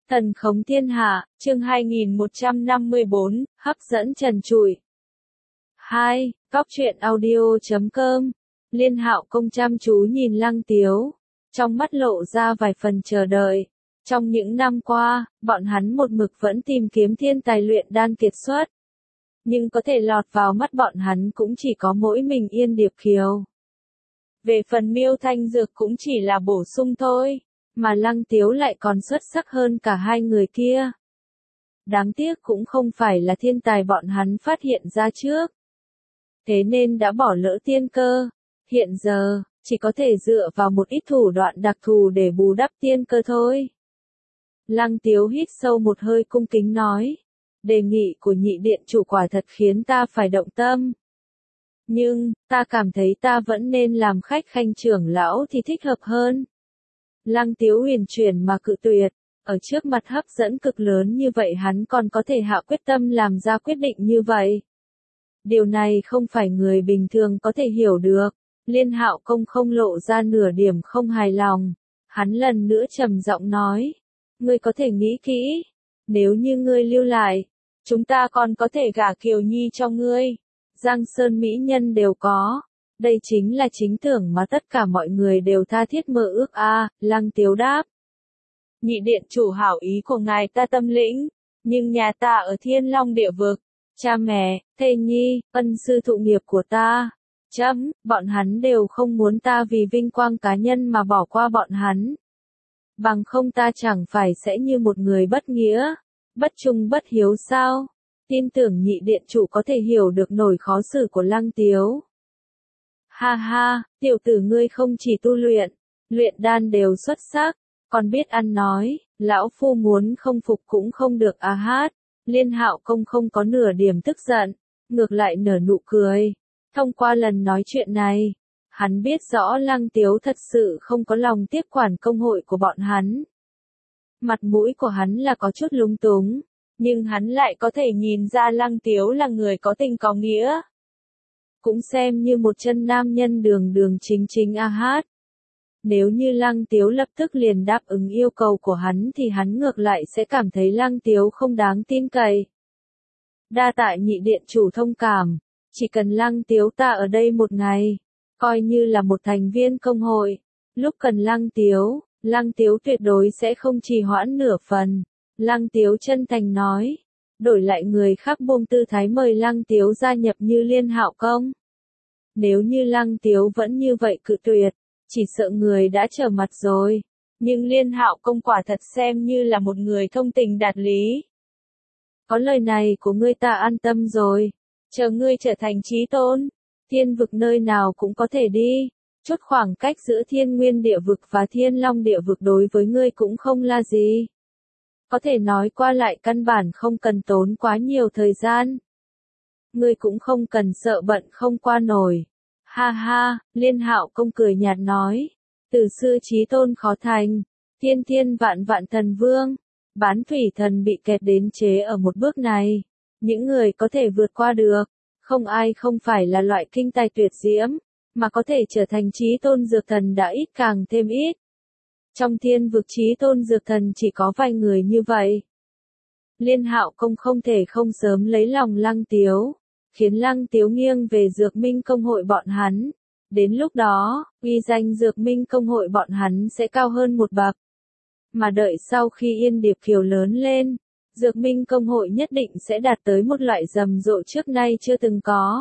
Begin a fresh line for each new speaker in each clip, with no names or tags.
Thần khống thiên hạ, chương 2154, hấp dẫn trần trụi. 2. Góc truyện audio.com. Liên Hạo Công chăm chú nhìn Lăng Tiếu, trong mắt lộ ra vài phần chờ đợi. Trong những năm qua, bọn hắn một mực vẫn tìm kiếm thiên tài luyện đan kiệt xuất. Nhưng có thể lọt vào mắt bọn hắn cũng chỉ có mỗi mình Yên Điệp Kiều. Về phần Miêu Thanh Dược cũng chỉ là bổ sung thôi. Mà Lăng Tiếu lại còn xuất sắc hơn cả hai người kia. Đáng tiếc cũng không phải là thiên tài bọn hắn phát hiện ra trước. Thế nên đã bỏ lỡ tiên cơ. Hiện giờ, chỉ có thể dựa vào một ít thủ đoạn đặc thù để bù đắp tiên cơ thôi. Lăng Tiếu hít sâu một hơi cung kính nói. Đề nghị của nhị điện chủ quả thật khiến ta phải động tâm. Nhưng, ta cảm thấy ta vẫn nên làm khách khanh trưởng lão thì thích hợp hơn. Lăng Tiếu huyền chuyển mà cự tuyệt, ở trước mặt hấp dẫn cực lớn như vậy hắn còn có thể hạ quyết tâm làm ra quyết định như vậy. Điều này không phải người bình thường có thể hiểu được. Liên Hạo Công không lộ ra nửa điểm không hài lòng. Hắn lần nữa trầm giọng nói, ngươi có thể nghĩ kỹ, nếu như ngươi lưu lại, chúng ta còn có thể gả Kiều Nhi cho ngươi. Giang Sơn mỹ nhân đều có. Đây chính là chính tưởng mà tất cả mọi người đều tha thiết mơ ước a. Lăng Tiếu đáp. Nhị điện chủ hảo ý của ngài ta tâm lĩnh, nhưng nhà ta ở Thiên Long địa vực, cha mẹ, thê nhi, ân sư thụ nghiệp của ta, bọn hắn đều không muốn ta vì vinh quang cá nhân mà bỏ qua bọn hắn. Bằng không ta chẳng phải sẽ như một người bất nghĩa, bất trung bất hiếu sao? Tin tưởng nhị điện chủ có thể hiểu được nỗi khó xử của Lăng Tiếu. Ha ha, tiểu tử ngươi không chỉ tu luyện đan đều xuất sắc, còn biết ăn nói, lão phu muốn không phục cũng không được a hát. Liên Hạo Công không có nửa điểm tức giận, ngược lại nở nụ cười. Thông qua lần nói chuyện này, hắn biết rõ Lăng Tiếu thật sự không có lòng tiếp quản công hội của bọn hắn. Mặt mũi của hắn là có chút lung túng, nhưng hắn lại có thể nhìn ra Lăng Tiếu là người có tình có nghĩa. Cũng xem như một chân nam nhân đường chính a hát. Nếu như Lăng Tiếu lập tức liền đáp ứng yêu cầu của hắn thì hắn ngược lại sẽ cảm thấy Lăng Tiếu không đáng tin cậy. Đa tạ nhị điện chủ thông cảm, chỉ cần Lăng Tiếu ta ở đây một ngày, coi như là một thành viên công hội, lúc cần Lăng Tiếu tuyệt đối sẽ không trì hoãn nửa phần. Lăng Tiếu chân thành nói, đổi lại người khác buông tư thái mời Lăng Tiếu gia nhập như Liên Hạo Công. Nếu như Lăng Tiếu vẫn như vậy cự tuyệt, chỉ sợ người đã trở mặt rồi. Nhưng Liên Hạo Công quả thật xem như là một người thông tình đạt lý. Có lời này của ngươi ta an tâm rồi. Chờ ngươi trở thành chí tôn, thiên vực nơi nào cũng có thể đi. Chút khoảng cách giữa Thiên Nguyên địa vực và Thiên Long địa vực đối với ngươi cũng không là gì. Có thể nói qua lại căn bản không cần tốn quá nhiều thời gian. Ngươi cũng không cần sợ bận không qua nổi. Ha ha, Liên Hạo Công cười nhạt nói. Từ xưa chí tôn khó thành, thiên vạn thần vương. Bán thủy thần bị kẹt đến chế ở một bước này. Những người có thể vượt qua được, không ai không phải là loại kinh tài tuyệt diễm, mà có thể trở thành chí tôn dược thần đã ít càng thêm ít. Trong thiên vực chí tôn dược thần chỉ có vài người như vậy. Liên Hạo Công không thể không sớm lấy lòng Lăng Tiếu, khiến Lăng Tiếu nghiêng về Dược Minh công hội bọn hắn. Đến lúc đó, uy danh Dược Minh công hội bọn hắn sẽ cao hơn một bậc. Mà đợi sau khi Yên Điệp Kiều lớn lên, Dược Minh công hội nhất định sẽ đạt tới một loại rầm rộ trước nay chưa từng có.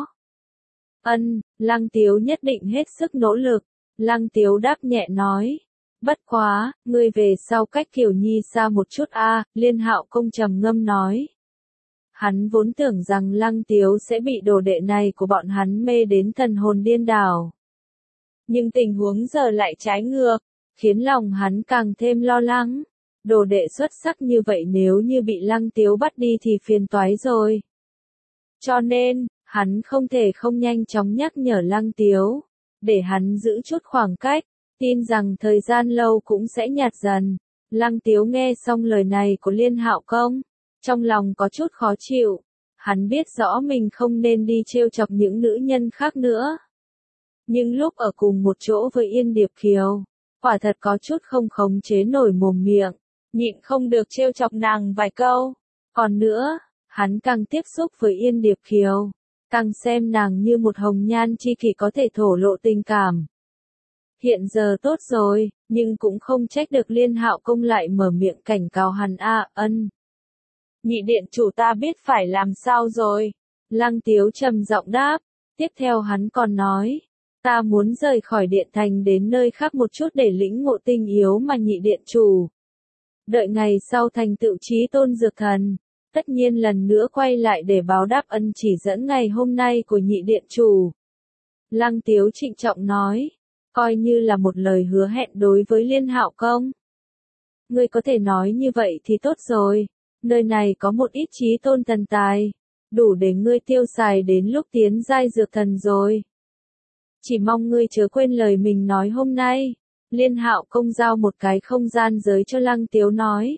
Lăng Tiếu nhất định hết sức nỗ lực. Lăng Tiếu đáp nhẹ nói. Bất quá, ngươi về sau cách Kiều Nhi xa một chút a. Liên Hạo Công trầm ngâm nói. Hắn vốn tưởng rằng Lăng Tiếu sẽ bị đồ đệ này của bọn hắn mê đến thần hồn điên đảo. Nhưng tình huống giờ lại trái ngược, khiến lòng hắn càng thêm lo lắng. Đồ đệ xuất sắc như vậy nếu như bị Lăng Tiếu bắt đi thì phiền toái rồi. Cho nên, hắn không thể không nhanh chóng nhắc nhở Lăng Tiếu, để hắn giữ chút khoảng cách, tin rằng thời gian lâu cũng sẽ nhạt dần. Lăng Tiếu nghe xong lời này của Liên Hạo Công, trong lòng có chút khó chịu. Hắn biết rõ mình không nên đi trêu chọc những nữ nhân khác nữa. Nhưng lúc ở cùng một chỗ với Yên Điệp Kiều, quả thật có chút không khống chế nổi mồm miệng. nhịn không được trêu chọc nàng vài câu. Còn nữa, hắn càng tiếp xúc với Yên Điệp Kiều, càng xem nàng như một hồng nhan chi kỷ có thể thổ lộ tình cảm. Hiện giờ tốt rồi, nhưng cũng không trách được Liên Hạo Công lại mở miệng cảnh cáo hắn ân. Nhị điện chủ ta biết phải làm sao rồi. Lăng Tiếu trầm giọng đáp, tiếp theo hắn còn nói, ta muốn rời khỏi điện thành đến nơi khác một chút để lĩnh ngộ tinh yếu mà nhị điện chủ. Đợi ngày sau thành tựu chí tôn dược thần, tất nhiên lần nữa quay lại để báo đáp ân chỉ dẫn ngày hôm nay của nhị điện chủ. Lăng Tiếu trịnh trọng nói, coi như là một lời hứa hẹn đối với Liên Hạo Công. Ngươi có thể nói như vậy thì tốt rồi, nơi này có một ít chí tôn thần tài, đủ để ngươi tiêu xài đến lúc tiến giai dược thần rồi. Chỉ mong ngươi chớ quên lời mình nói hôm nay. Liên Hạo Công giao một cái không gian giới cho Lăng Tiếu nói.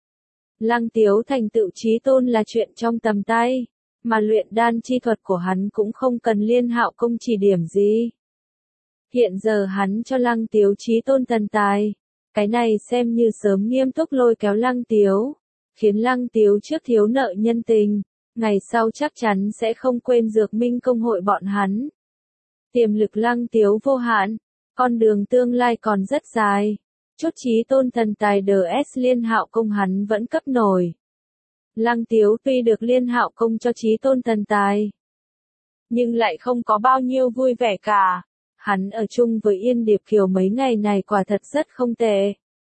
Lăng Tiếu thành tựu chí tôn là chuyện trong tầm tay, mà luyện đan chi thuật của hắn cũng không cần Liên Hạo Công chỉ điểm gì. Hiện giờ hắn cho Lăng Tiếu chí tôn thần tài, cái này xem như sớm nghiêm túc lôi kéo Lăng Tiếu, khiến Lăng Tiếu trước thiếu nợ nhân tình, ngày sau chắc chắn sẽ không quên Dược Minh công hội bọn hắn. Tiềm lực Lăng Tiếu vô hạn, con đường tương lai còn rất dài. Chút chí tôn thần tài DS Liên Hạo Công hắn vẫn cấp nổi. Lăng Tiếu tuy được Liên Hạo Công cho chí tôn thần tài, nhưng lại không có bao nhiêu vui vẻ cả. Hắn ở chung với Yên Điệp Kiều mấy ngày này quả thật rất không tệ.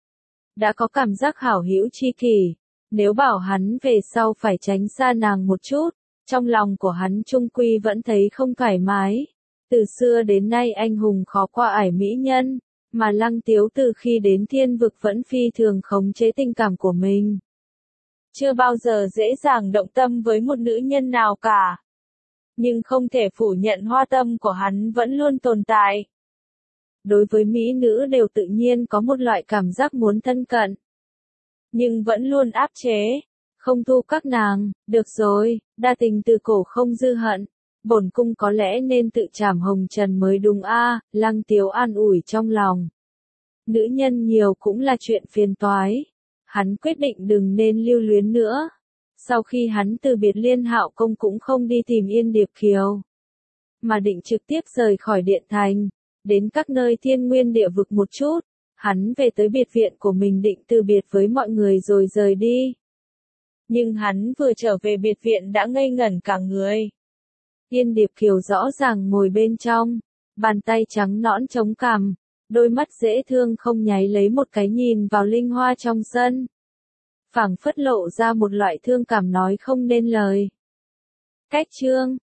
Đã có cảm giác hảo hữu chi kỷ. Nếu bảo hắn về sau phải tránh xa nàng một chút, trong lòng của hắn chung quy vẫn thấy không thoải mái. Từ xưa đến nay anh hùng khó qua ải mỹ nhân, mà Lăng Tiếu từ khi đến thiên vực vẫn phi thường khống chế tình cảm của mình. Chưa bao giờ dễ dàng động tâm với một nữ nhân nào cả. Nhưng không thể phủ nhận hoa tâm của hắn vẫn luôn tồn tại. Đối với mỹ nữ đều tự nhiên có một loại cảm giác muốn thân cận, nhưng vẫn luôn áp chế, không thu các nàng. Được rồi, đa tình từ cổ không dư hận. Bổn cung có lẽ nên tự trảm hồng trần mới đúng Lăng Tiếu an ủi trong lòng. Nữ nhân nhiều cũng là chuyện phiền toái. Hắn quyết định đừng nên lưu luyến nữa. Sau khi hắn từ biệt Liên Hạo Công cũng không đi tìm Yên Điệp Kiều, mà định trực tiếp rời khỏi điện thành, đến các nơi thiên nguyên địa vực một chút. Hắn về tới biệt viện của mình định từ biệt với mọi người rồi rời đi. Nhưng hắn vừa trở về biệt viện đã ngây ngẩn cả người. Yên Điệp Kiều rõ ràng ngồi bên trong, bàn tay trắng nõn chống cằm, đôi mắt dễ thương không nháy lấy một cái nhìn vào linh hoa trong sân. Phảng phất lộ ra một loại thương cảm nói không nên lời. Cách chương